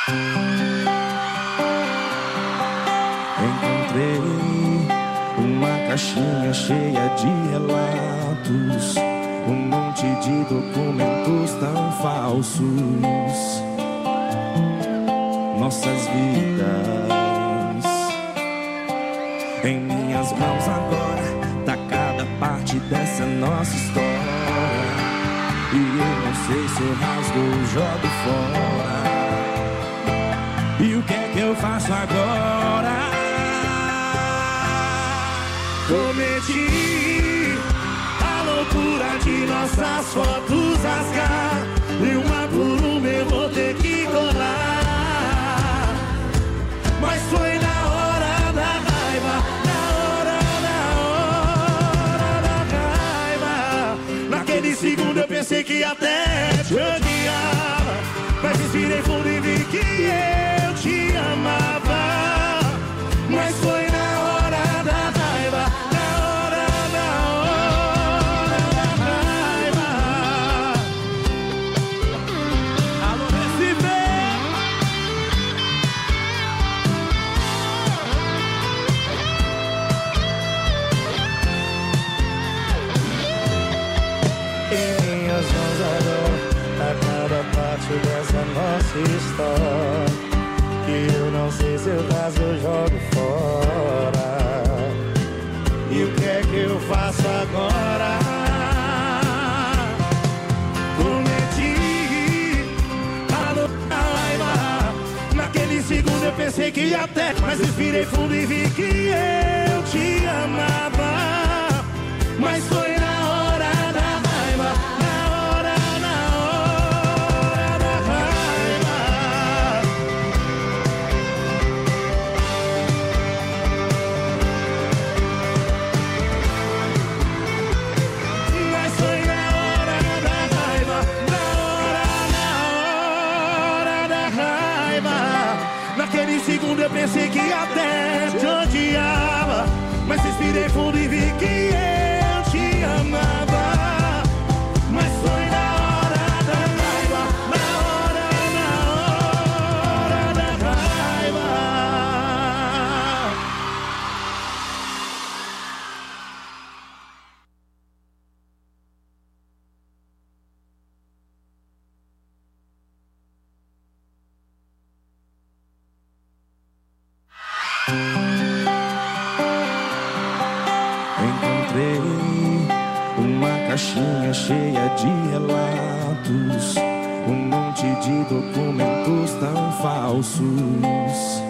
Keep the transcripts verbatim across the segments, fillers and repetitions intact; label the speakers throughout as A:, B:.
A: Encontrei uma caixinha cheia de relatos, um monte de documentos tão falsos. Nossas vidas em minhas mãos agora, tá cada parte dessa nossa história. E eu não sei se eu rasgo ou jogo fora. E o que é que eu faço agora? Cometi a loucura de nossas fotos rasgar, e uma por uma eu vou ter que colar. Mas foi na hora da raiva, na hora, na hora da raiva. Naquele segundo eu pensei que até te odiava, mas respirei fundo e vi que eu te amava. Mas foi na hora da raiva, na hora, na hora da raiva. Alô, Recife! Em minhas mãos agora, a cada parte dessa nossa história, que eu não sei se eu rasgo ou jogo fora. E o que é que eu faço agora? Cometi a raiva. Naquele segundo eu pensei que até, mas respirei fundo e vi que eu te amava. Mas foi na hora da raiva, na hora, na hora da raiva. Mas foi na hora da raiva, na hora, na hora da raiva. Naquele segundo eu pensei que até te odiava, mas respirei fundo e vi que eu te amava. Mas foi na hora da raiva, na hora, na hora da raiva. Encontrei uma caixinha cheia de relatos, um monte de documentos tão falsos.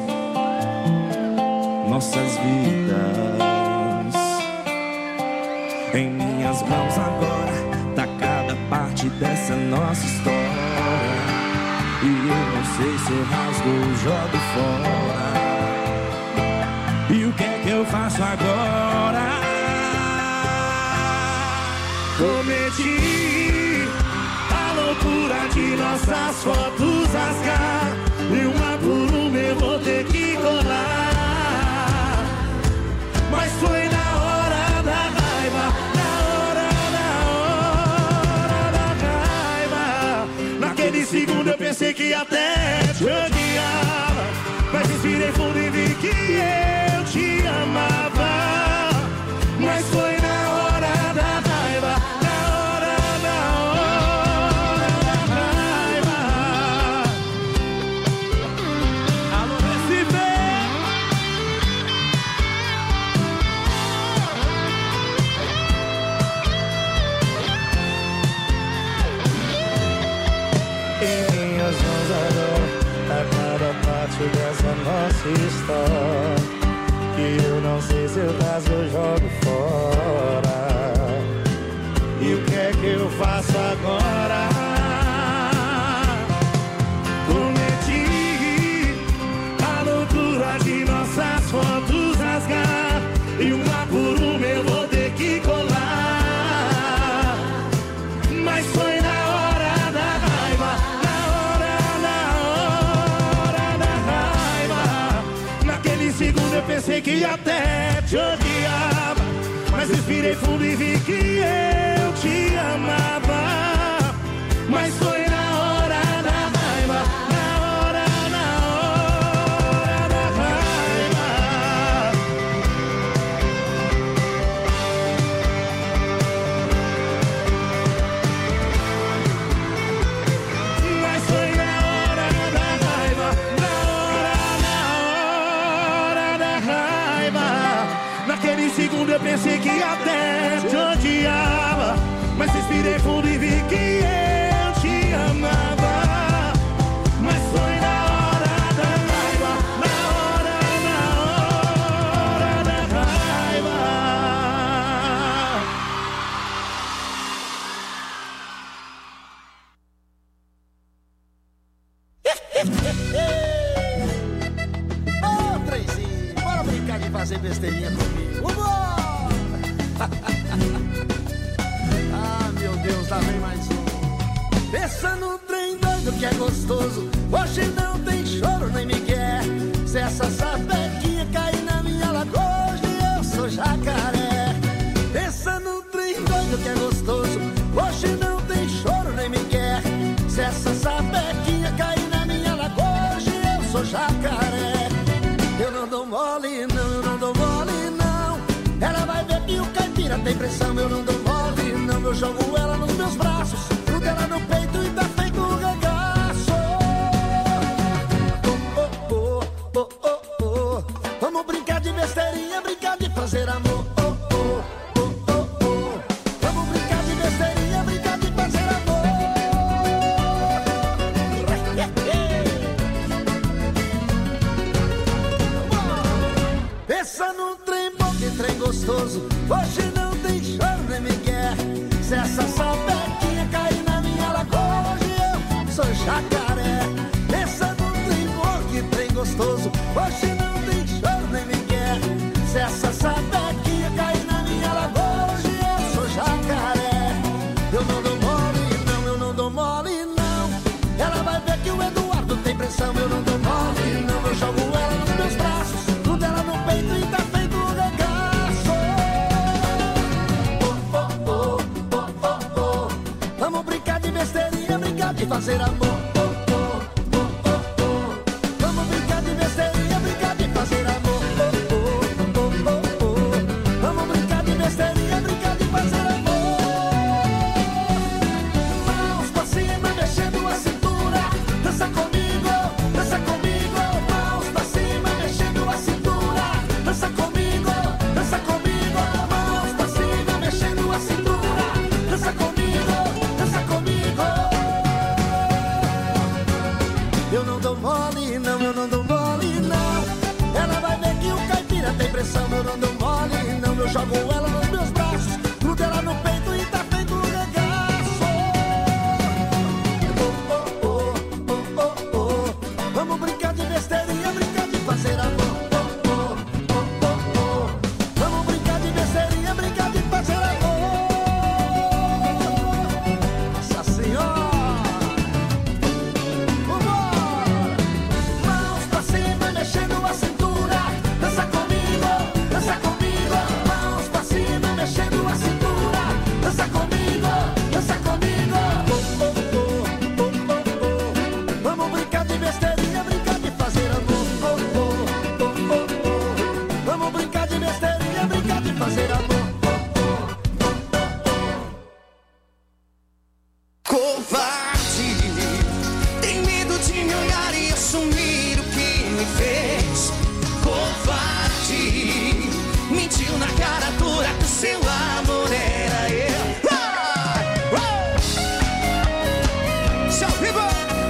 A: Nossas vidas em minhas mãos agora, tá cada parte dessa nossa história. E eu não sei se eu rasgo ou jogo fora. E o que é que eu faço agora? Cometi a loucura de nossas fotos rasgar, e uma por uma eu vou ter que colar. Mas foi na hora da raiva, na hora, na hora da raiva. Naquele segundo eu pensei que até te odiava, mas respirei fundo e vi que eu te amava. Mas foi na hora da raiva, na hora, na hora da raiva. Alô, Recife! Em minhas mãos agora, a cada parte dessa nossa história, que eu não sei se eu rasgo ou jogo fora. E o que é que eu faço agora? Cometi a loucura de nossas fotos rasgar, e uma por uma eu vou ter que colar. Mas foi na hora da raiva, na hora, na hora da raiva. Naquele segundo eu pensei que até te odiava, mas respirei fundo e vi que eu te amava. Mas foi na hora da raiva, na hora, na que até te odiava, mas respirei fundo e vi que eu te amava. Mas foi na hora da raiva, na hora, na hora da raiva.
B: Ô, trenzinho, bora brincar de fazer besteirinha comigo. Vambora! Ah, meu Deus, lá vem mais um. Pensa no trem doido que é gostoso. Hoje não tem choro nem migué. Se essa sapequinha cair na minha lagoa, hoje eu sou jacaré. Pensa no trem doido que é gostoso. Hoje não tem choro nem migué. Se essa sapequinha cair na minha lagoa, hoje eu sou jacaré. Eu não dou mole não, eu não dou mole não. Ela vai ver que o caipira tem pressão. Eu não dou mole não, eu jogo ela nos meus braços, grudo ela no peito e tá feito um regaço. Oh, oh, oh, oh, oh, oh. Vamos brincar de besteirinha, brincar de fazer amor. Oh, oh, oh, oh, oh. Vamos brincar de besteirinha, brincar de fazer amor. Pensa num trem bom, que trem gostoso. Hoje não tem choro nem migué. Se essa sapequinha cair na minha lagoa, hoje eu sou jacaré. Pensa num trem bom, que trem gostoso. Hoje não tem choro nem migué. Se essa sapequinha cair na minha lagoa, hoje eu sou jacaré. Eu não dou mole não, eu não dou mole não. Ela vai ver que o Eduardo tem pressão. Eu não dou mole não, eu jogo ela nos meus braços, tudo ela no peito e tá feito um regaço. Oh, oh, oh, oh, oh, oh. Vamos brincar de besteirinha, brincar de fazer amor. Oh, oh, oh, oh, oh. Vamos brincar de besteirinha, brincar de fazer amor. Oh, oh, oh, oh, oh. Vamos brincar de besteirinha, brincar de fazer amor. Mãos pra cima, mexendo a cintura. Dança comigo, dança comigo. Mãos pra cima, mexendo a cintura. Dança comigo, dança comigo. Mãos pra cima, mexendo a cintura. Dança comigo, dança comigo. Eu não dou mole não, eu não dou mole não. Ela vai ver que o caipira tem pressão. Eu não dou mole não, eu jogo ela nos meus braços, grudo ela no peito e tá feito um regaço. Oh, oh, oh, oh, oh, oh. Vamos brincar de besteirinha, brincar de fazer amor. Oh, oh, oh, oh, oh. Vamos brincar de besteirinha, brincar de fazer amor. Nossa Senhora. Vambora! Mãos pra cima, mexendo a cintura. Dança comigo, dança comigo. Mãos pra cima, mexendo a cintura. Dança comigo, dança comigo. Oh, oh, oh, oh, oh, oh. Vamos brincar de besteirinha, brincar de fazer amor. Oh, oh, oh, oh, oh. Vamos brincar de besteirinha, brincar de fazer amor.
C: Covarde, tem medo de me olhar e assumir o que me fez. Covarde, mentiu na cara dura que o seu amor era eu. Ah! Ah! Seu vivo!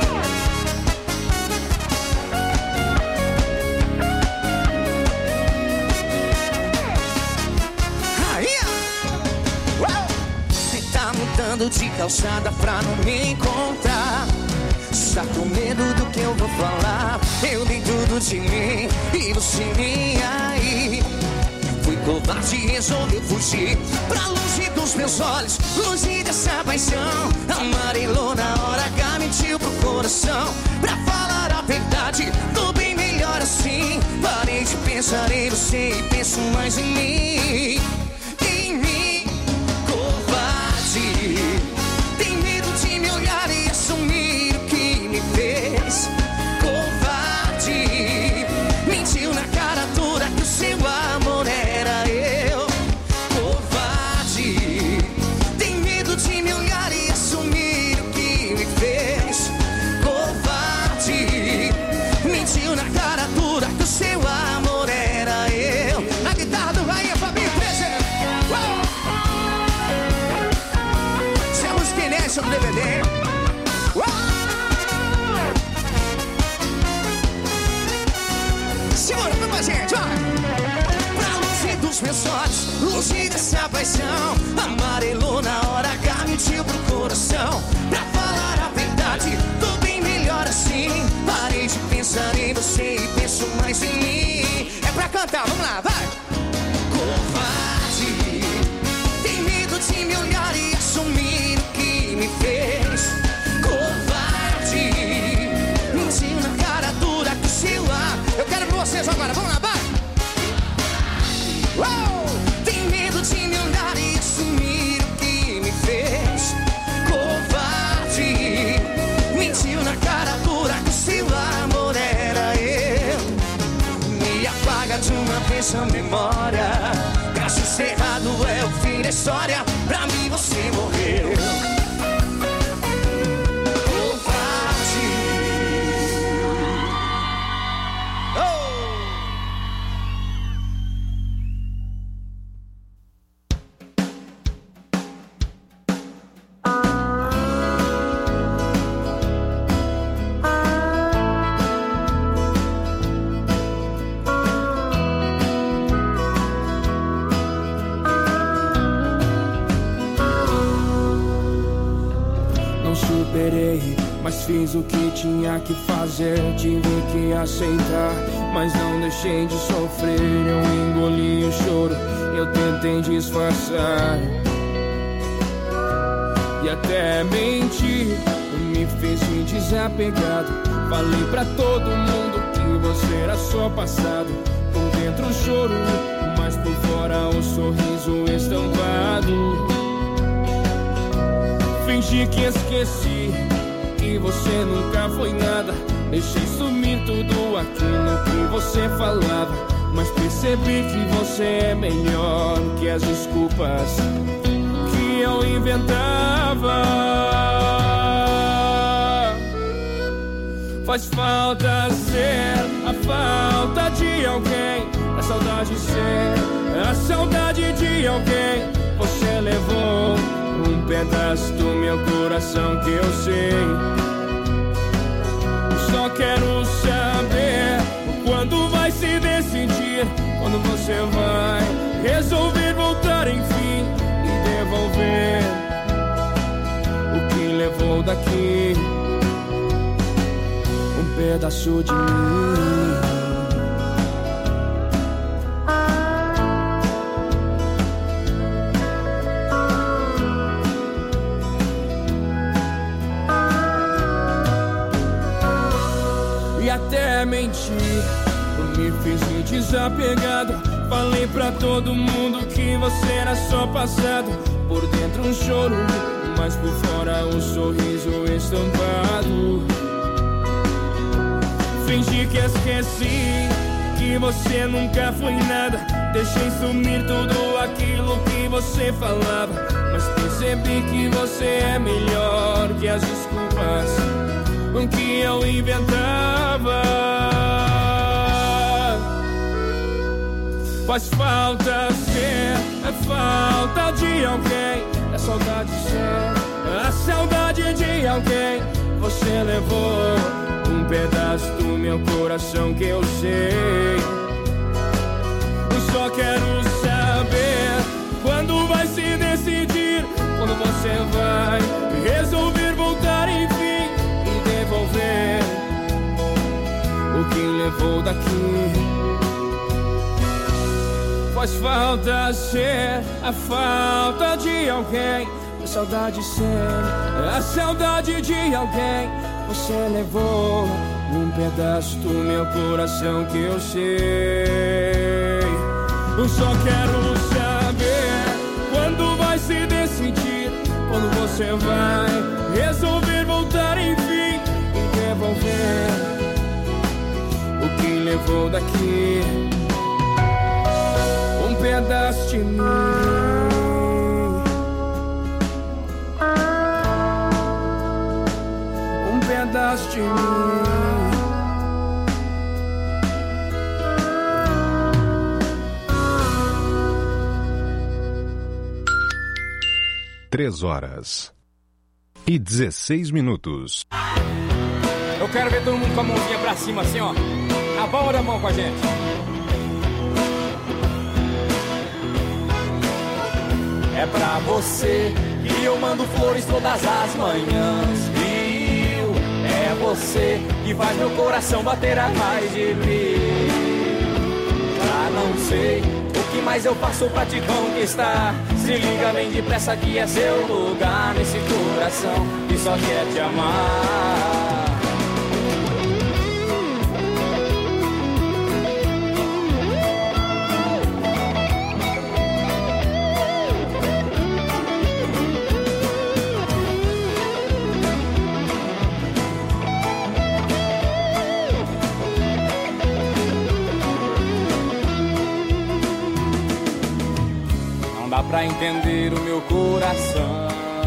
C: Rainha! Uau! Você tá mudando de calçada pra não me encontrar. Está com medo do que eu vou falar. Eu dei tudo de mim e você nem aí. Fui covarde e resolvi fugir pra longe dos meus olhos, longe dessa paixão. Amarelou na hora H, mentiu pro coração. Pra falar a verdade, tô bem melhor assim. Parei de pensar em você e penso mais em mim. Em mim, covarde, tem medo de me olhar e assumir o que me fez. Covarde, mentiu na cara dura que o seu amor era eu. Covarde, tem medo de me olhar e assumir o que me fez. Covarde, mentiu na cara dura que o seu amor era eu. A guitarra do Rainha Fabinho presente. mais em mim. É pra cantar, vamos lá, vai. Covarde, tem medo de me olhar e assumir o que me fez. Covarde, mentiu na cara dura que se lá. Eu quero com vocês agora, vamos lá, vai. Uou! Tem medo de me olhar e assumir o que me fez. Covarde, mentiu na cara dura que se o amor era eu. Me apaga de uma vez a memória. Caso cerrado é o fim da história. Pra mim você morreu. Covarde. Oh!
D: Mas fiz o que tinha que fazer, tive que aceitar, mas não deixei de sofrer. Eu engoli o choro, eu tentei disfarçar e até menti, me fiz de desapegado. Falei pra todo mundo que você era só passado. Por dentro o choro, mas por fora o sorriso estampado. Fingi que esqueci, que você nunca foi nada. Deixei sumir tudo aquilo que você falava. Mas percebi que você é melhor que as desculpas que eu inventava. Faz falta ser a falta de alguém, a saudade ser a saudade de alguém. Você levou um pedaço do meu coração que eu sei. Só quero saber quando vai se decidir, quando você vai resolver voltar enfim e devolver o que levou daqui, um pedaço de mim. Até menti, me fiz de desapegado. Falei pra todo mundo que você era só passado. Por dentro um choro, mas por fora um sorriso estampado. Fingi que esqueci, que você nunca foi nada. Deixei sumir tudo aquilo que você falava. Mas percebi que você é melhor que as desculpas que eu inventava. Faz falta ser a falta de alguém, a saudade ser a saudade de alguém. Você levou um pedaço do meu coração que eu sei. Eu só quero saber quando vai se decidir, quando você vai resolver voltar enfim e devolver o que levou daqui. Faz falta ser a falta de alguém, a saudade ser a saudade de alguém. Você levou um pedaço do meu coração que eu sei. Eu só quero saber quando vai se decidir, quando você vai resolver voltar enfim e devolver o que levou daqui, um pedaço de mim, um pedaço de mim.
E: Três horas e dezesseis minutos.
F: Eu quero ver todo mundo com a mãozinha pra cima assim, ó. A palma da mão com a gente. É pra você que eu mando flores todas as manhãs, viu? É
C: você que faz meu coração bater atrás de mim. Já não sei o que mais eu faço pra te conquistar. Se liga bem depressa que é seu lugar nesse coração que só quer te amar. Pra entender o meu coração,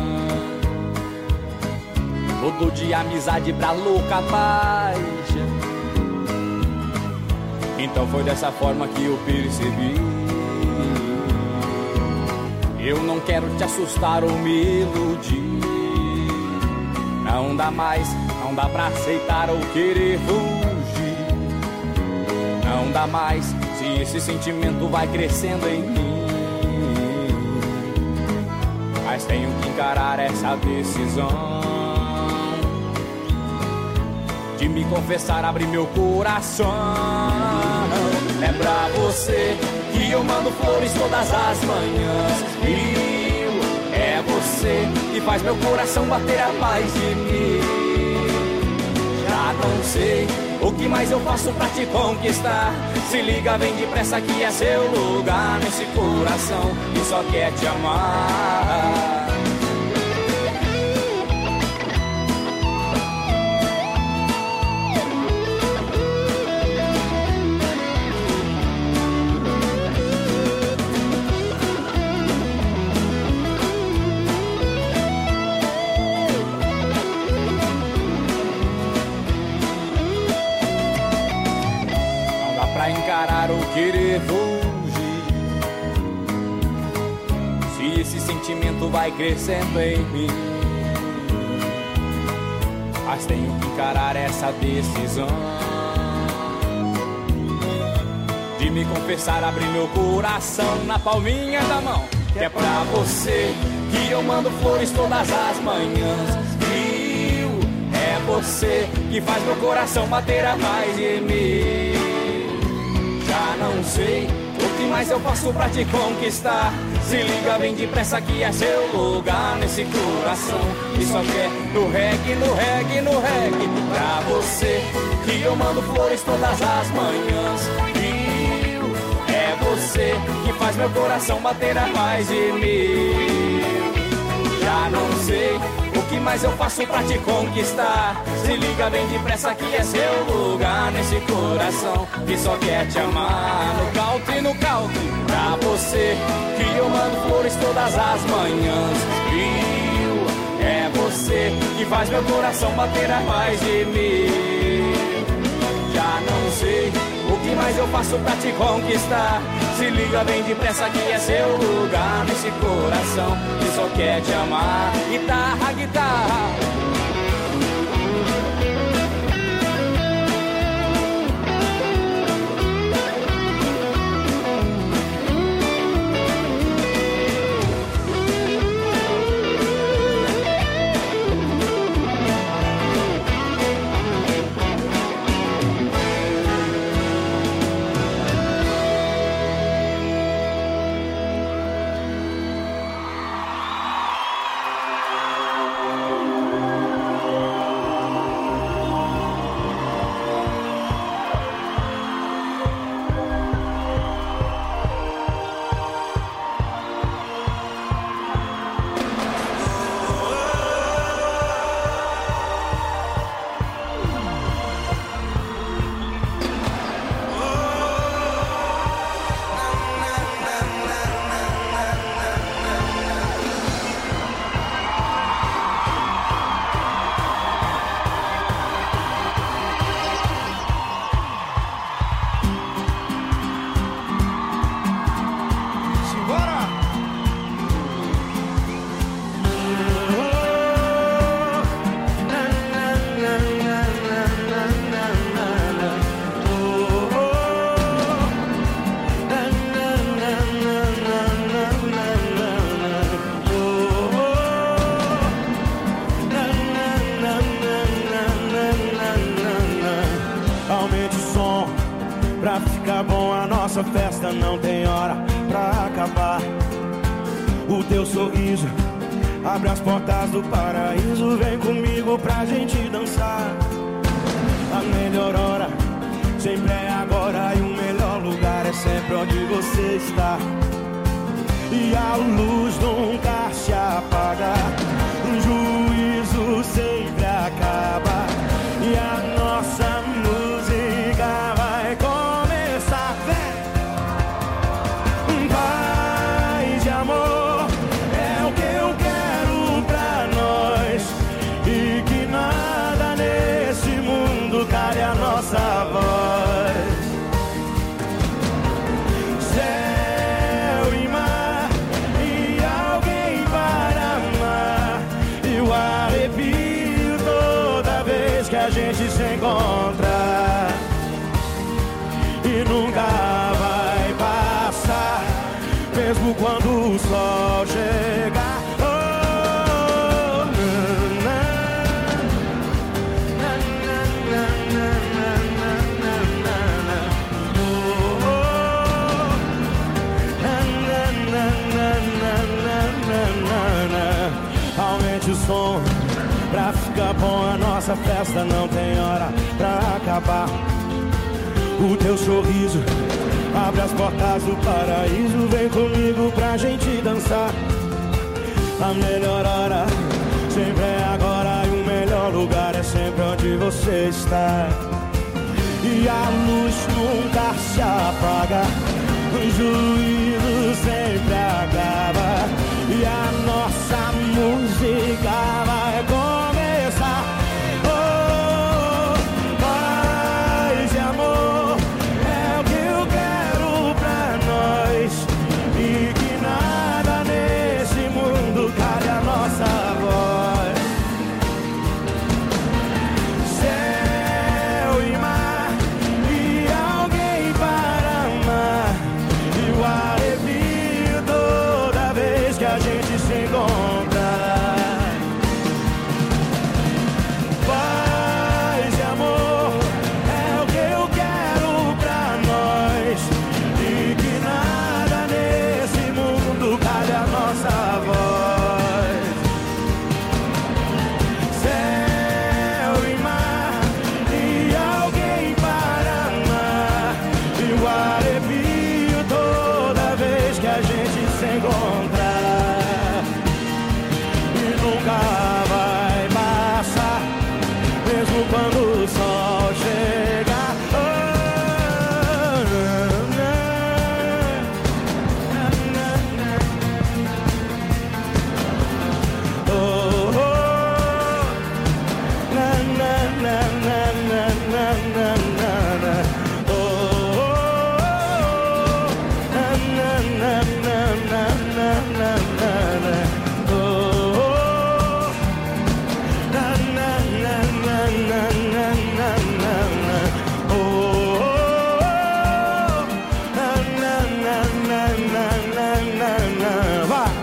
C: mudou de amizade pra louca paixão. Então foi dessa forma que eu percebi. Eu não quero te assustar ou me iludir. Não dá mais, não dá pra aceitar ou querer fugir. Não dá mais se esse sentimento vai crescendo em mim. Mas tenho que encarar essa decisão de me confessar, abrir meu coração. Lembra você que eu mando flores todas as manhãs. E é você que faz meu coração bater a paz de mim. Já não sei o que mais eu faço pra te conquistar. Se liga bem depressa que é seu lugar nesse coração que só quer te amar. Querer fugir, se esse sentimento vai crescendo em mim. Mas tenho que encarar essa decisão de me confessar, abrir meu coração na palminha da mão. Que é pra você que eu mando flores todas as manhãs. Viu? É você que faz meu coração bater a mais de mim. Já não sei o que mais eu faço pra te conquistar. Se liga bem depressa que é seu lugar nesse coração que só quer no reggae, no reggae, no reggae. Pra você que eu mando flores todas as manhãs. E é você que faz meu coração bater a mais de mim. Já não sei o que mais eu faço pra te conquistar. Se liga bem depressa que é seu lugar nesse coração que só quer te amar. No country, no country. Pra você que eu mando flores todas as manhãs. E é você que faz meu coração bater a mais de mim. Já não sei o que mais eu faço pra te conquistar. Se liga bem depressa que é seu lugar nesse coração que só quer te amar. Guitarra, guitarra.
A: nossa festa não tem hora pra acabar. O teu sorriso abre as portas do paraíso. Vem comigo pra gente dançar. A melhor hora sempre é agora, e o melhor lugar é sempre onde você está. E a luz nunca se apaga, o juízo sempre acaba, e a nossa música vai começar. Paz e amor é o que eu quero pra nós, e que nada nesse mundo cale a nossa voz. Céu e mar e alguém para amar, e o arrepio toda vez que a gente se encontra, e nunca vai passar, mesmo quando o sol chegar. Oh, na, na, na, na, na, na, na, na. Oh, oh, na, na, na, na, na, na, na. Aumente o som pra ficar bom, a nossa festa não tem hora pra acabar. O teu sorriso abre as portas do paraíso. Vem comigo pra gente dançar. A melhor hora sempre é agora, e o melhor lugar é sempre onde você está. E a luz nunca se apaga, o juízo sempre acaba, e a nossa música vai começar. Oh, paz e amor é o que eu quero pra nós, e que nada nesse mundo cale a nossa voz. Céu e mar e alguém para amar, e o arrepio toda vez que a gente se encontra. Paz e amor é o que eu quero pra nós, e que nada nesse mundo cale a nossa voz. Céu e mar e alguém para amar, e o arrepio toda vez que a gente se encontra, e nunca vai passar, mesmo quando o sol chegar. Oh, na, na, na, na. Oh, oh, na, na, na, na, na, na, na, na. Oh, oh, na, na, na, na, na, na, na, na. Oh, oh, na, na, na, na, na, na, na, na. Oh, oh, na, na, na, na, na, na, na. Vai!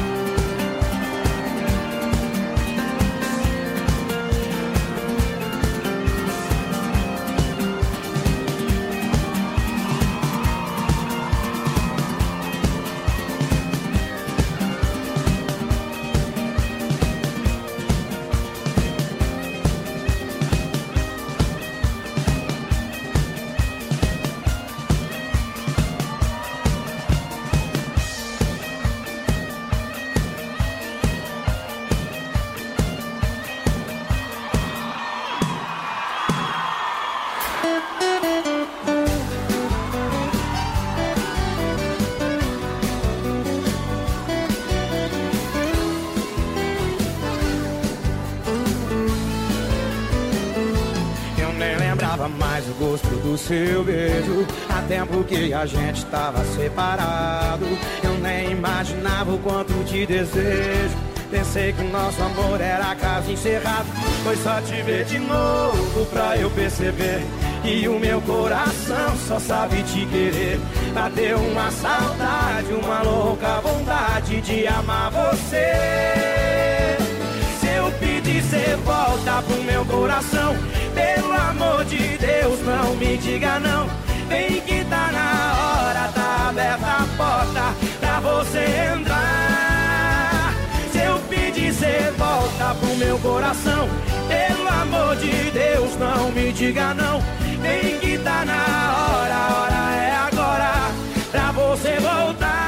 A: Eu nem lembrava mais o gosto do seu beijo, há tempo que a gente tava separado. Eu nem imaginava o quanto te desejo. Pensei que o nosso amor era caso encerrado. Foi só te ver de novo pra eu perceber que o meu coração só sabe te querer. Bateu uma saudade, uma louca vontade de amar você. Se eu pedir, cê volta pro meu coração. Pelo amor de Deus, não me diga não. Vem que tá tá na hora, tá aberta a porta pra você entrar. Se eu pedir, cê volta pro meu coração. Pelo amor de Deus, não me diga não. Vem que tá na hora, a hora é agora pra você voltar.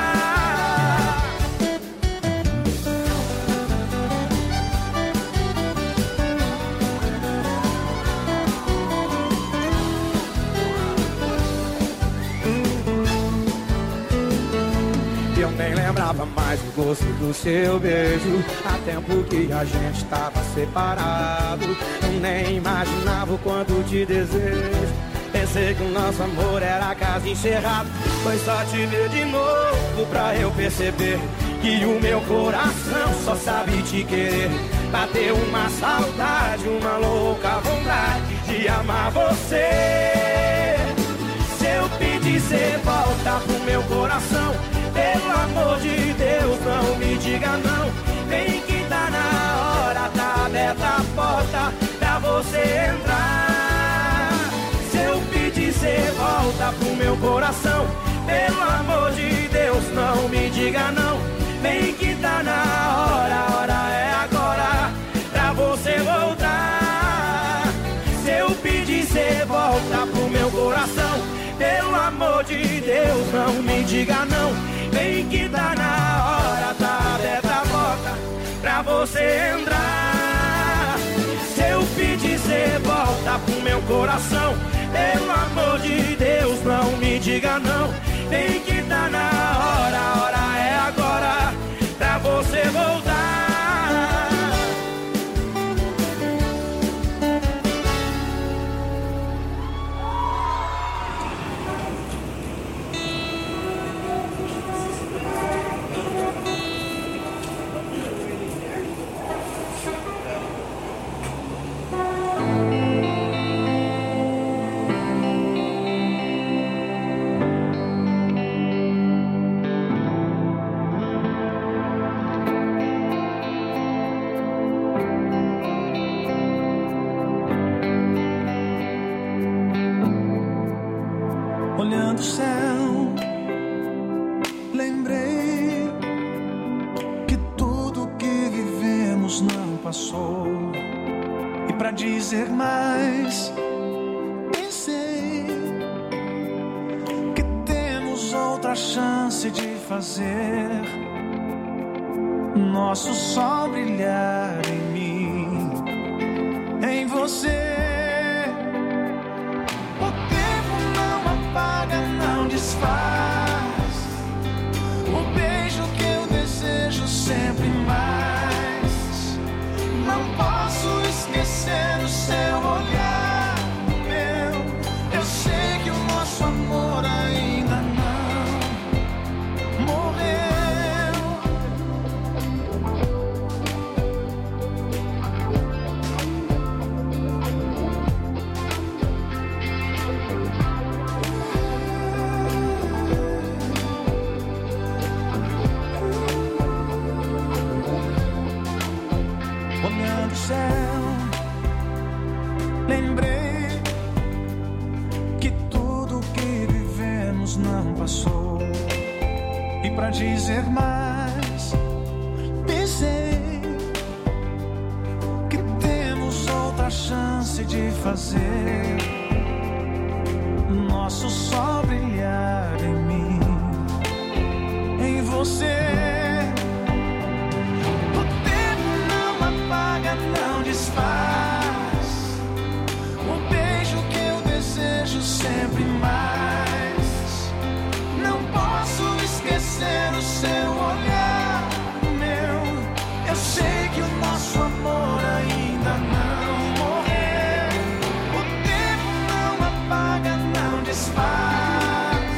A: Eu nem lembrava mais o gosto do seu beijo. Há tempo que a gente tava separado. Eu nem imaginava o quanto te desejo. Pensei que o nosso amor era caso encerrado. Foi só te ver de novo pra eu perceber que o meu coração só sabe te querer. Bateu uma saudade, uma louca vontade de amar você. Se eu pedir, cê volta pro meu coração. Pelo amor de Deus, não me diga não. Vem que tá na hora, tá aberta a porta pra você entrar. Se eu pedir, cê volta pro meu coração. Pelo amor de Deus, não me diga não. Vem que tá na hora, a hora é agora pra você voltar. Se eu pedir, cê volta pro meu coração. Pelo amor de Deus, não me diga não. Vem que tá na hora, tá aberta a porta pra você entrar. Se eu pedir, cê volta pro meu coração. Pelo amor de Deus, não me diga não. Vem que tá na hora, a hora é agora pra você voltar.
G: Olhando o céu, lembrei que tudo que vivemos não passou. E pra dizer mais, pensei que temos outra chance de fazer nosso sol brilhar em mim, em você. Não desfaz o beijo que eu desejo sempre mais. Não posso esquecer o seu olhar meu. Eu sei que o nosso amor ainda não morreu. Olhando o céu, lembrei que tudo que vivemos não passou. E pra dizer mais, pensei que temos outra chance de fazer nosso sol brilhar em mim, em você. Não desfaz o beijo que eu desejo sempre mais. Não posso esquecer o seu olhar meu. Eu sei que o nosso amor ainda não morreu. O tempo não apaga, não desfaz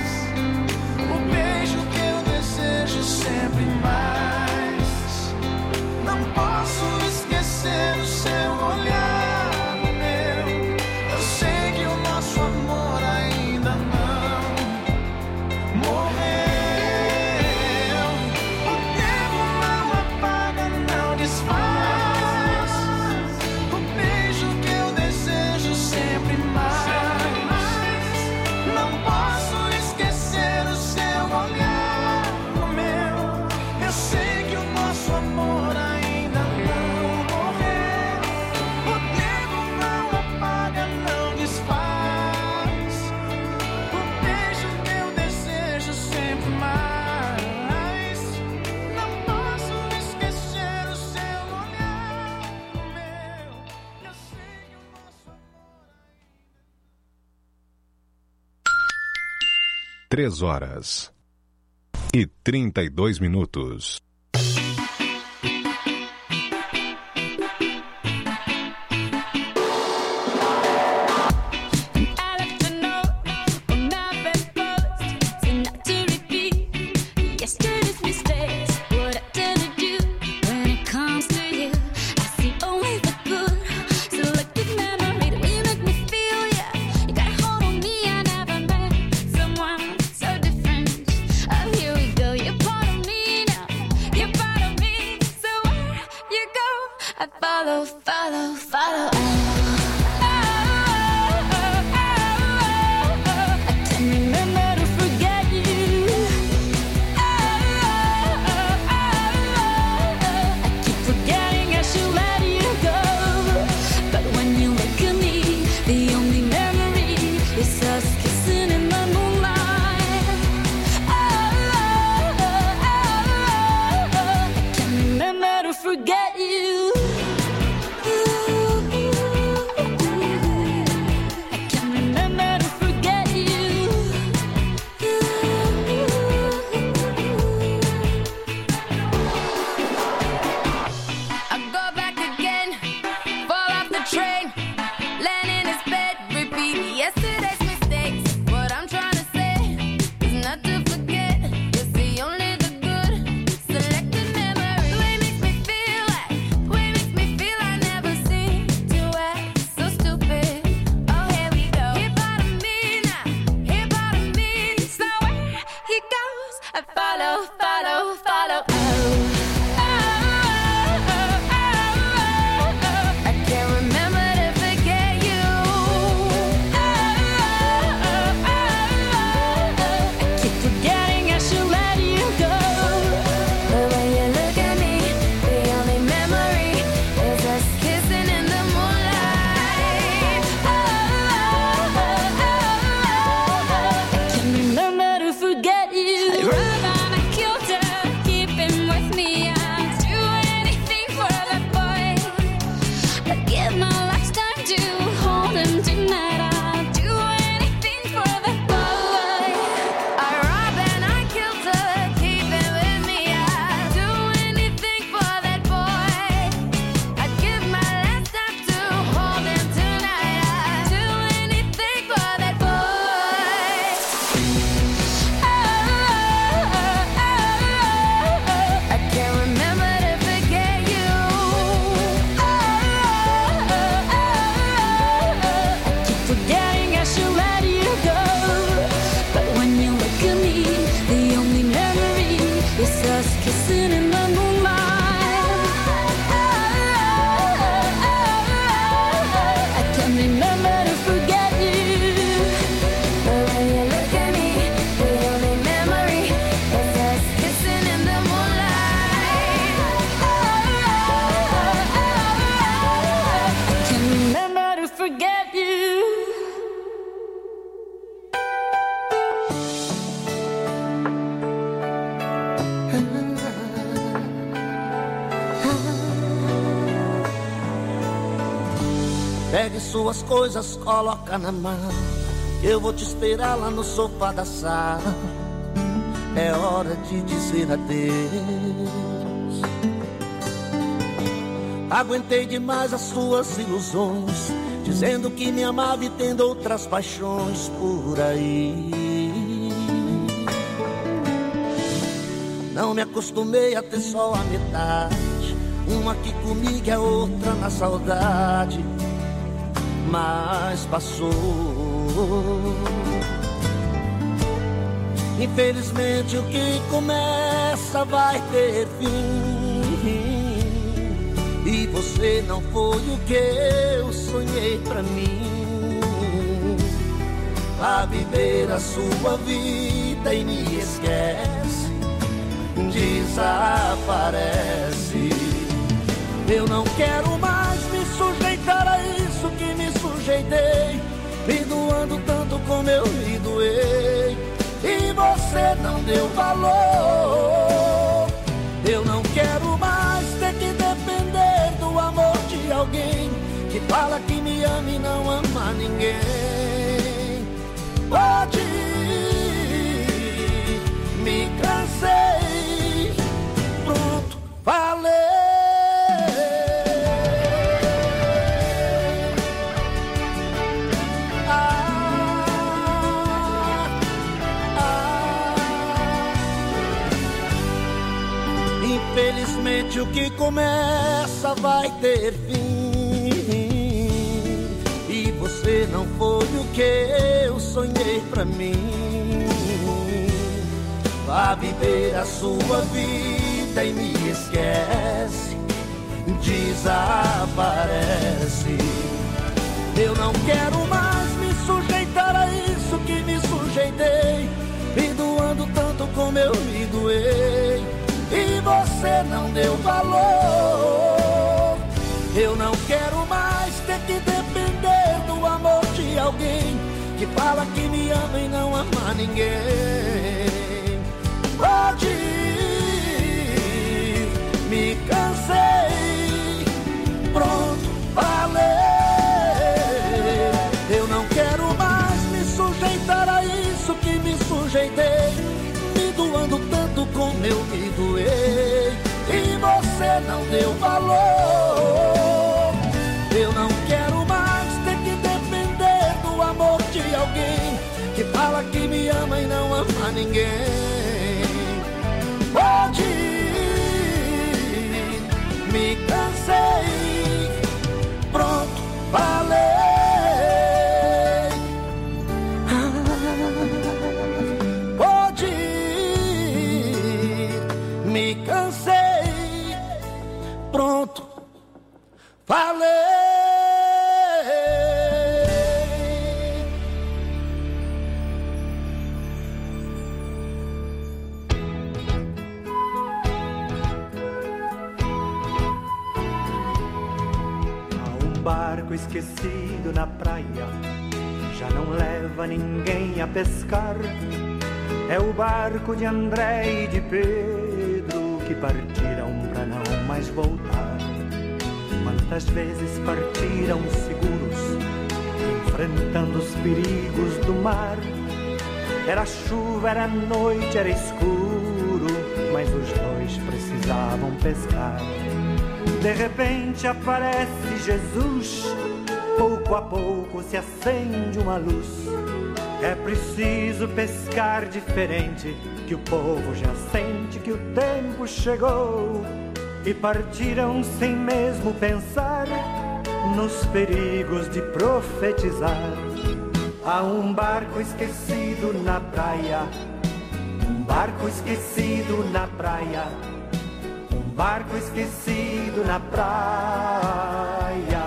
E: três horas e trinta e dois minutos.
B: Pegue suas coisas, coloca na mão. Eu vou te esperar lá no sofá da sala. É hora de dizer adeus. Aguentei demais as suas ilusões, dizendo que me amava e tendo outras paixões por aí. Não me acostumei a ter só a metade, uma aqui comigo e a outra na saudade. Mas passou. Infelizmente o que começa vai ter fim, e você não foi o que eu sonhei pra mim. Vá viver a sua vida e me esquece, desaparece. Eu não quero mais me sujeitar a isso que me sujeitei, me doando tanto como eu me doei, e você não deu valor. Eu não quero mais ter que depender do amor de alguém que fala que me ama e não ama ninguém. Pode ir, que começa vai ter fim, e você não foi o que eu sonhei pra mim. Vá viver a sua vida e me esquece, desaparece. Eu não quero mais me sujeitar a isso que me sujeitei, me doando tanto como eu me doei, e você não deu valor. Eu não quero mais ter que depender do amor de alguém que fala que me ama e não ama ninguém. Pode ir, me cansei, pronto, falei. Eu não quero mais me sujeitar a isso que me sujeitei, me doando tanto como eu me doei, e você não deu valor. Eu não quero mais ter que depender do amor de alguém que fala que me ama e não ama ninguém. Pode ir, me cansei, pronto, falei. Pode ir, me cansei, pronto, falei.
H: Barco esquecido na praia, já não leva ninguém a pescar. É o barco de André e de Pedro que partiram pra não mais voltar. Quantas vezes partiram seguros, enfrentando os perigos do mar. Era chuva, era noite, era escuro, mas os dois precisavam pescar. De repente aparece Jesus, pouco a pouco se acende uma luz. É preciso pescar diferente, que o povo já sente que o tempo chegou. E partiram sem mesmo pensar nos perigos de profetizar. Há um barco esquecido na praia, um barco esquecido na praia, um barco esquecido na praia.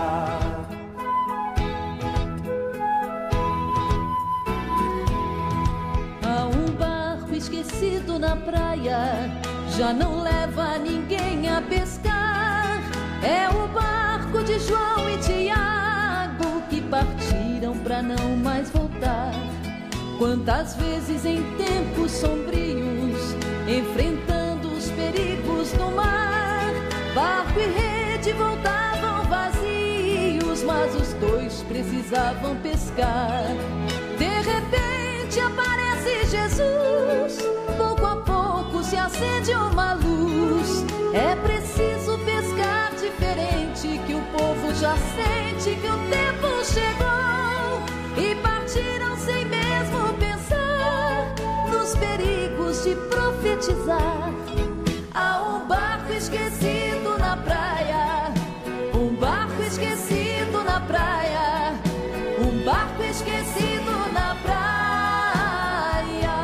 I: Há um barco esquecido na praia, já não leva ninguém a pescar. É o barco de João e Tiago que partiram pra não mais voltar. Quantas vezes em tempos sombrios, enfrentando os perigos do mar, barco e rede voltavam vazios, mas os dois precisavam pescar. De repente aparece Jesus, pouco a pouco se acende uma luz. É preciso pescar diferente, que o povo já sente que o tempo chegou. E partiram sem mesmo pensar nos perigos de profetizar. Há um barco esquecido na praia, um barco esquecido na praia, um barco esquecido na praia.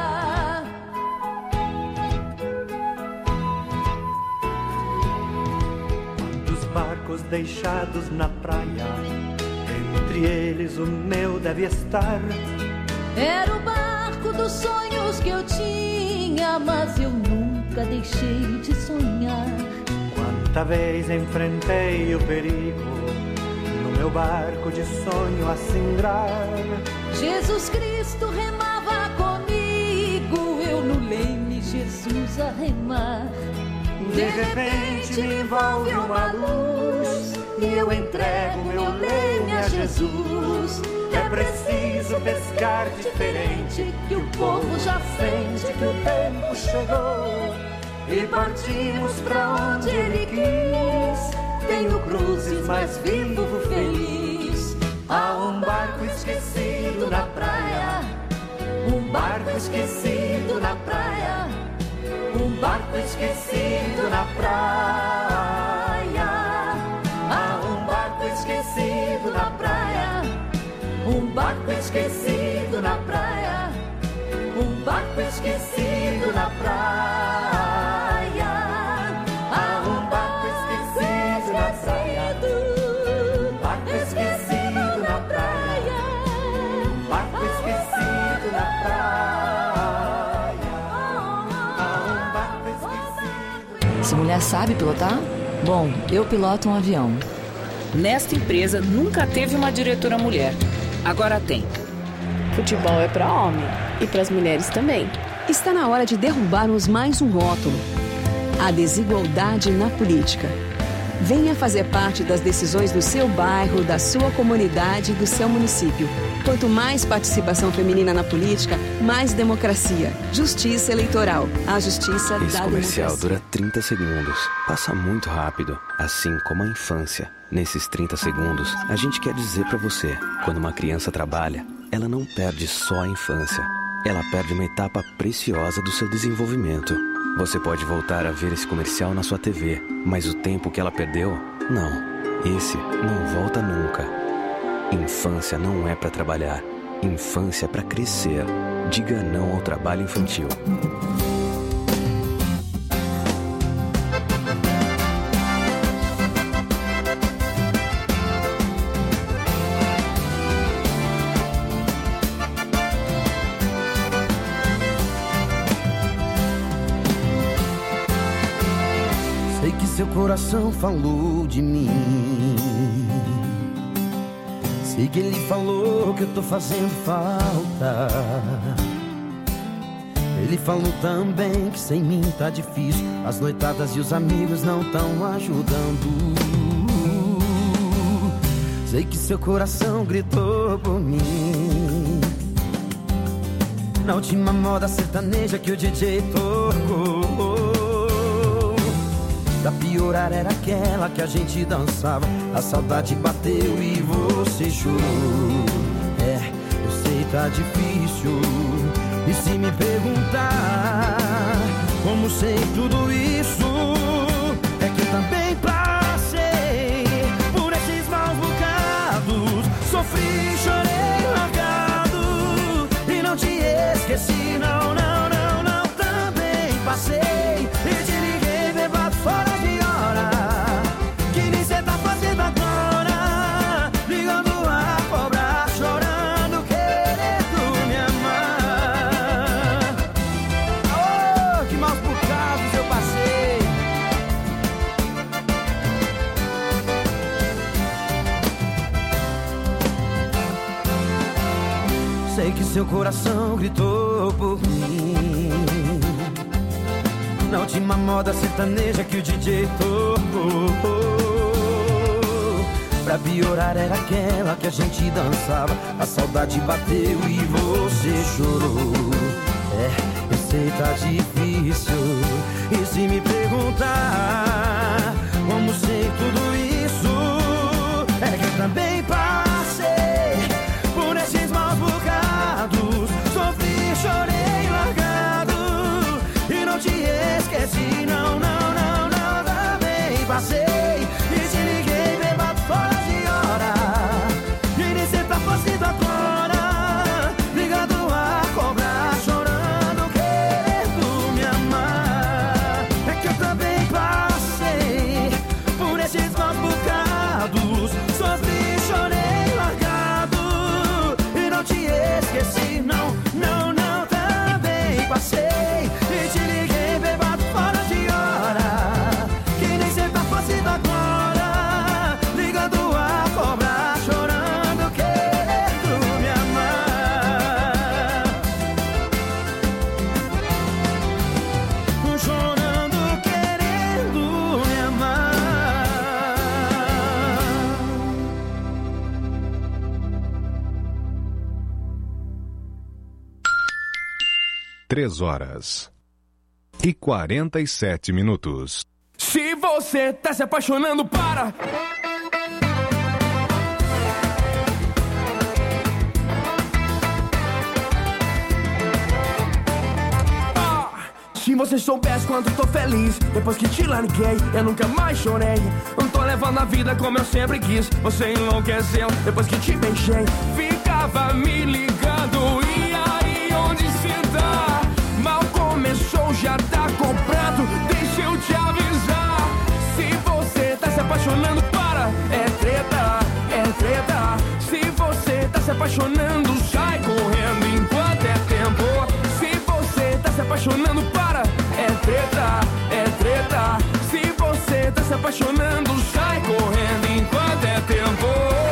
H: Quantos barcos deixados na praia, entre eles o meu deve estar.
I: Era o barco dos sonhos que eu tinha, mas eu nunca deixei de sonhar.
H: Quanta vez enfrentei o perigo, no meu barco de sonho a singrar.
I: Jesus Cristo remava comigo, eu no leme, Jesus a remar.
H: De repente me envolve uma luz, e eu entrego meu leme a Jesus. É preciso pescar diferente, que o povo já sente que o tempo chegou. E partimos pra onde Ele quis, tenho cruzes, mas vivo feliz. Há um barco esquecido na praia, um barco esquecido na praia, um barco esquecido na praia.
I: barco esquecido na praia, um barco esquecido na praia, ah, um barco esquecido na praia, barco esquecido na praia, barco esquecido na praia, ah, um barco esquecido.
J: Essa mulher sabe pilotar? Bom, eu piloto um avião.
K: Nesta empresa nunca teve uma diretora mulher. Agora tem.
L: Futebol é para homem e para as mulheres também.
M: Está na hora de derrubarmos mais um rótulo: a desigualdade na política. Venha fazer parte das decisões do seu bairro, da sua comunidade e do seu município. Quanto mais participação feminina na política, mais democracia. Justiça eleitoral. A justiça
N: Esse
M: da
N: comercial
M: democracia.
N: dura trinta segundos. Passa muito rápido, assim como a infância. Nesses trinta segundos, a gente quer dizer pra você: quando uma criança trabalha, ela não perde só a infância. Ela perde uma etapa preciosa do seu desenvolvimento. Você pode voltar a ver esse comercial na sua T V, mas o tempo que ela perdeu, não. Esse não volta nunca. Infância não é pra trabalhar. Infância é pra crescer. Diga não ao trabalho infantil.
B: Sei que seu coração falou de mim. Sei que ele falou que eu tô fazendo falta. Ele falou também que sem mim tá difícil. As noitadas e os amigos não tão ajudando. Sei que seu coração gritou por mim na última moda sertaneja que o D J tocou. Pra piorar era aquela que a gente dançava. A saudade bateu e você chorou. É, eu sei tá difícil. E se me perguntar como sei tudo isso, é que eu também passei por esses maus bocados. Sofri, chorei, largado e não te esqueci, não, não, não, não. Também passei e te liguei bebado fora de hora. Que nem cê tá fazendo agora, ligando a cobrar, chorando, querendo me amar. Oh, que maus bocados eu passei. Sei que seu coração gritou por mim na última moda sertaneja que o D J tocou. Pra piorar era aquela que a gente dançava. A saudade bateu e você chorou. É, eu sei tá difícil. E se me perguntar como sei tudo isso, é que eu também passei por esses maus bocados. Sofri, chorei, largado e não te esqueci, não, não, não, não. Também passei e te liguei bebado fora de hora. E nem cê tá fazendo agora, ligado a cobrar, chorando, querendo me amar. É que eu também passei por esses maus bocados. Sofri, chorei, largado e não te esqueci, não, não, não. Também passei e te liguei bebado fora de hora. Que nem cê tá fazendo agora, ligando a cobrar, chorando, querendo me amar. Chorando, querendo me amar.
E: Três horas e quarenta e sete minutos.
D: Se você tá se apaixonando, para! Ah, se você soubesse quanto tô feliz depois que te larguei, eu nunca mais chorei. Não tô levando a vida como eu sempre quis. Você enlouqueceu depois que te beijei. Fica ficava me ligando. E aí, onde cê tá? Mal começou, já tá comprado. Deixa eu te avisar. Se você tá se apaixonando, para. É treta, é treta. Se você tá se apaixonando, sai correndo enquanto é tempo. Se você tá se apaixonando, para. É treta, é treta. Se você tá se apaixonando, sai correndo enquanto é tempo.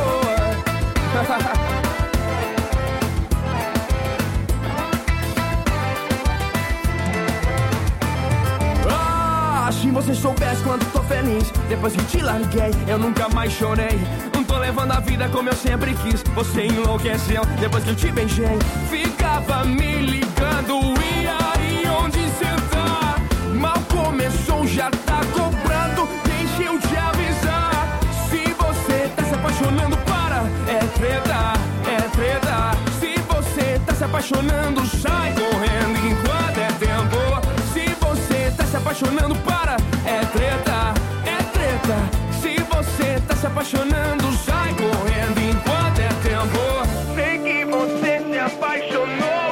D: Ah, se você soubesse quanto tô feliz. Depois que te larguei, eu nunca mais chorei. Não tô levando a vida como eu sempre quis. Você enlouqueceu depois que eu te beijei. Ficava me ligando. E aí, onde cê tá? Mal começou, já tá cobrando. Deixa eu te avisar. Se você tá se apaixonando, para. É treta, é treta. Se você tá se apaixonando, sai correndo enquanto é tempo. Se você tá se apaixonando, para. É treta, é treta. Se você tá se apaixonando, sai correndo enquanto é tempo. Sei que você se apaixonou.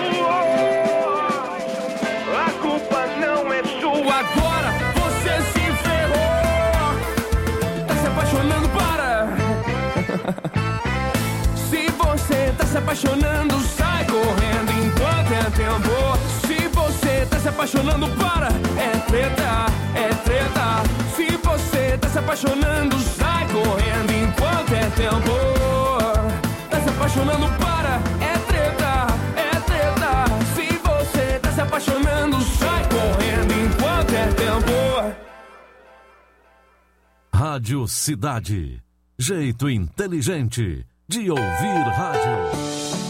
D: A culpa não é sua. Agora você se ferrou. Tá se apaixonando, para. Se você tá se apaixonando, sai correndo enquanto é tempo. Se você tá se apaixonando, para. É treta, é treta. Se você tá se apaixonando, sai correndo enquanto é tempo. Tá se apaixonando, para. É treta, é treta. Se você tá se apaixonando, sai correndo enquanto é tempo.
O: Rádio Cidade. Jeito inteligente de ouvir rádio.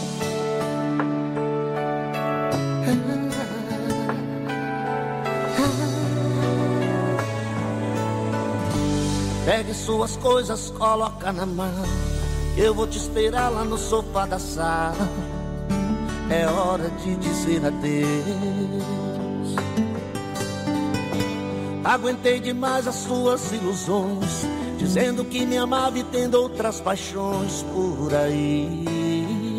B: Pegue suas coisas, coloca na mão. Eu vou te esperar lá no sofá da sala. É hora de dizer adeus. Aguentei demais as suas ilusões, dizendo que me amava e tendo outras paixões por aí.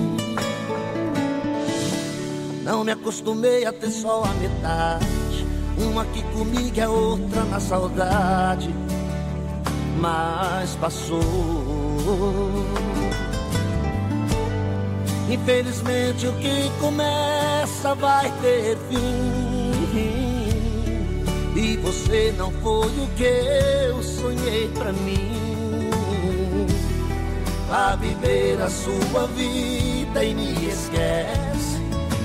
B: Não me acostumei a ter só a metade, uma aqui comigo é outra na saudade. Mas passou. Infelizmente o que começa vai ter fim. E você não foi o que eu sonhei pra mim. Vá viver a sua vida e me esquece,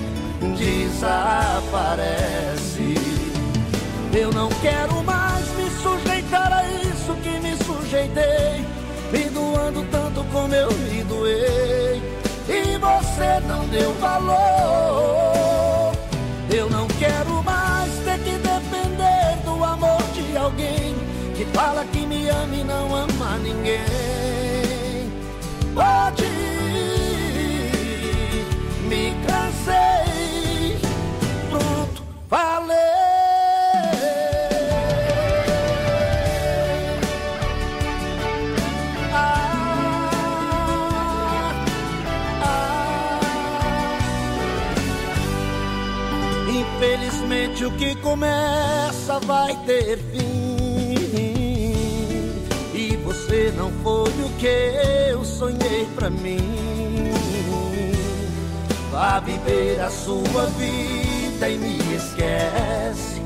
B: desaparece. Eu não quero mais me sujeitar a isso que me sujeitei, me doando tanto como eu me doei, e você não deu valor. Eu não quero mais ter que depender do amor de alguém que fala que me ama e não ama ninguém. Pode ir, me cansei, pronto, falei. Infelizmente o que começa vai ter fim, e você não foi o que eu sonhei pra mim. Vá viver a sua vida e me esquece,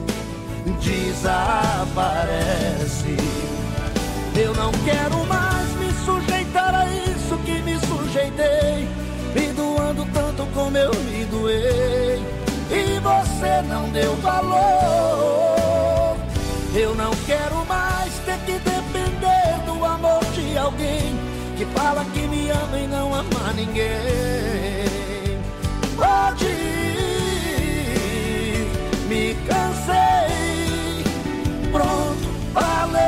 B: desaparece. Eu não quero mais me sujeitar a isso que me sujeitei, me doando tanto como eu me doei, e você não deu valor. Eu não quero mais ter que depender do amor de alguém que fala que me ama e não ama ninguém. Pode ir, me cansei, pronto, falei.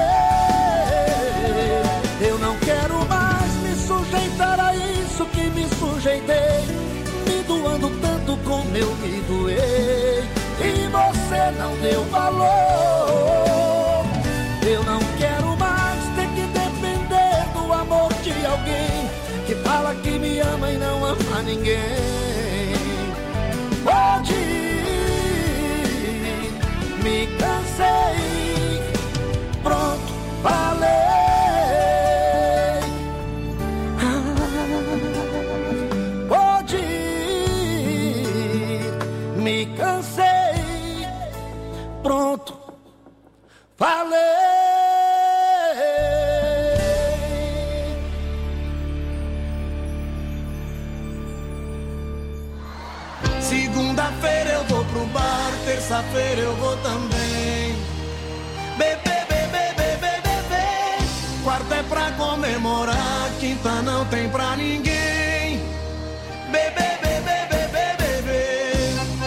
B: Eu não quero mais me sujeitar a isso que me sujeitei, me doando tanto como eu me doei, e você não deu valor. Eu não quero mais ter que depender do amor de alguém que fala que me ama e não ninguém. Pode ir, me cansei, pronto, falei. Pode ir, me cansei, pronto, falei. Segunda-feira eu vou pro bar, terça-feira eu vou também. Beber, beber, beber, beber. Quarta é pra comemorar, quinta não tem pra ninguém. Beber, beber, beber, beber.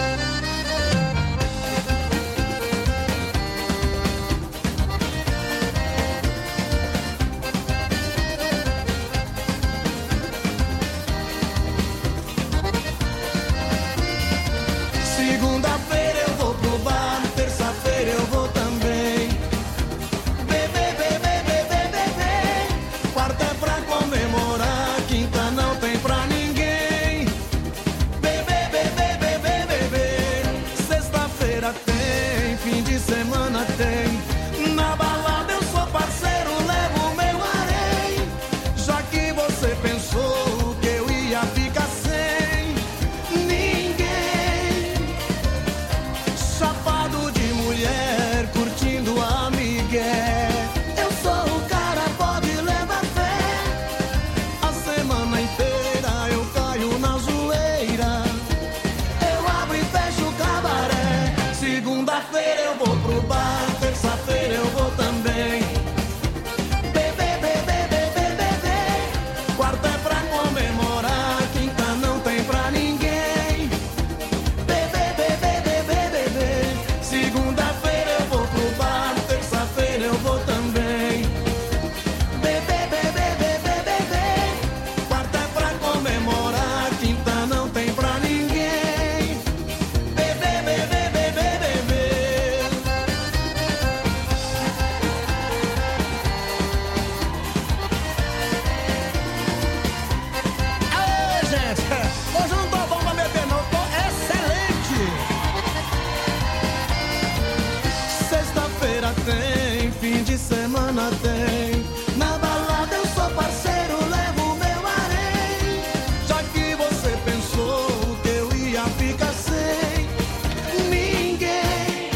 B: Segunda-feira eu vou pro bar, terça-feira eu vou também. Beber, beber, beber, beber. Quarta é pra comemorar, quinta não tem pra ninguém. Beber, beber, beber, beber. Sexta-feira tem, fim de semana tem. Na balada eu sou parceiro, levo meu harém. Já que você pensou que eu ia ficar sem ninguém. Chapado de mulher, curtindo a migué. Eu sou o cara, pode levar fé. A semana inteira eu caio na zoeira. Eu abro e fecho o cabaré. Segunda-feira eu vou pro bar, terça-feira eu vou também. Beber, beber, beber, beber. Quarta é pra comemorar, quinta não tem pra ninguém. Beber, beber, beber, beber. Segunda-feira eu vou pro bar, terça-feira eu vou também. Beber, beber, beber, beber. Quarta é pra comemorar, quinta não tem pra ninguém. Beber, beber, beber, beber. Aê, gente, hoje eu não tô bom pra beber não, tô excelente. Sexta-feira tem, fim de semana tem. Na balada eu sou parceiro, levo meu harém. Já que você pensou que eu ia ficar sem ninguém.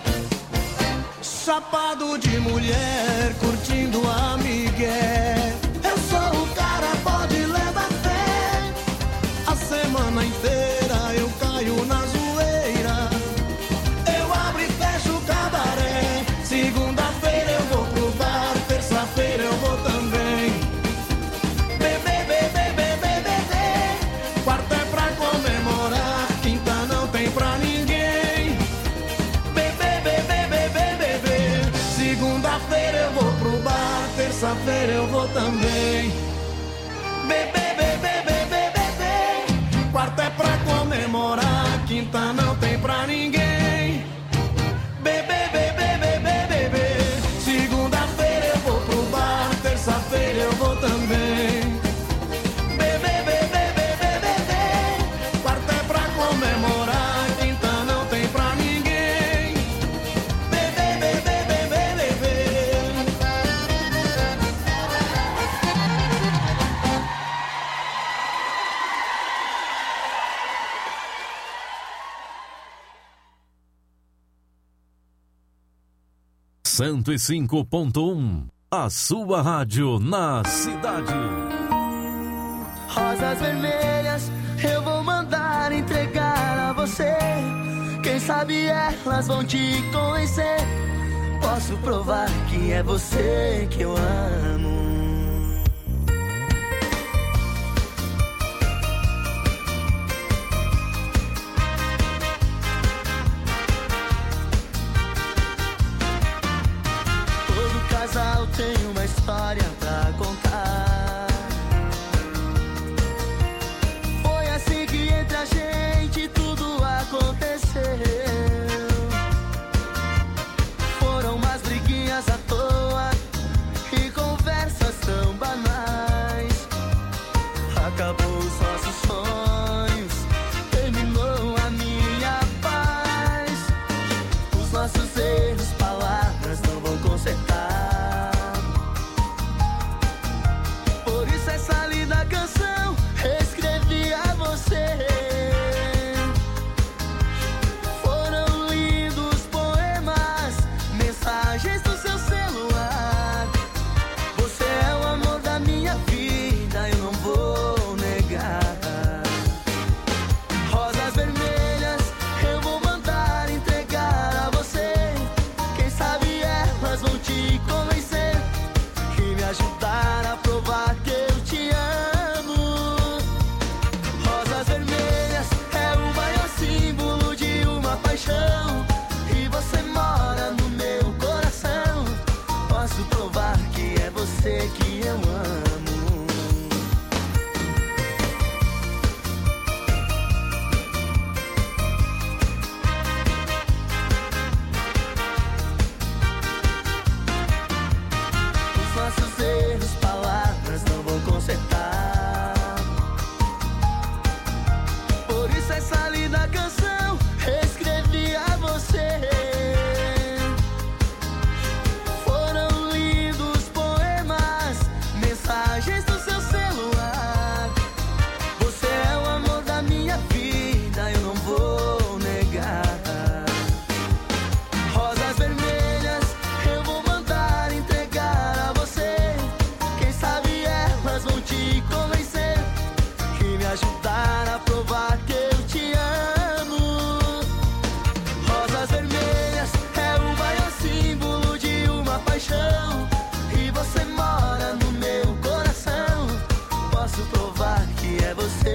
B: Chapado de mulher, curtindo a migué. Eu sou o cara, pode levar fé. A semana inteira eu caio na zoeira. Eu abro e fecho o cabaré. Segunda-feira eu vou pro bar, terça-feira eu vou também. Beber, beber, beber, beber. Quarta é pra comemorar, quinta não tem pra ninguém. Beber, beber, beber, beber. Segunda-feira eu vou pro bar, terça-feira eu vou também. Beber, beber, beber, beber. Quarta é pra comemorar, quinta não tem pra ninguém. Beber, beber, beber, beber. Segunda-feira eu vou pro bar, terça-feira eu vou também. Beber, beber, beber, beber. Quarta é pra comemorar, quinta não tem pra ninguém. Beber, beber, beber, beber.
O: cento e cinco ponto um, a sua rádio na cidade.
B: Rosas vermelhas eu vou mandar entregar a você. Quem sabe elas vão te convencer. Posso provar que é você que eu amo. Todo casal tem uma história pra contar. Foi assim que entre a gente tudo aconteceu. Foram umas briguinhas à toa e conversas tão banais. Acabou os nossos sonhos. você que eu amo. Os nossos erros, palavras não vão consertar. Por isso essa linda canção escrevi a você. Foram lindos poemas, mensagens do seu celular. Você é o amor da minha vida, eu não vou negar. Rosas vermelhas eu vou mandar entregar a você. Quem sabe elas vão te convencer e me ajudar a provar que eu te amo. Rosas vermelhas é o maior símbolo de uma paixão, e você mora no meu coração. Posso provar que é você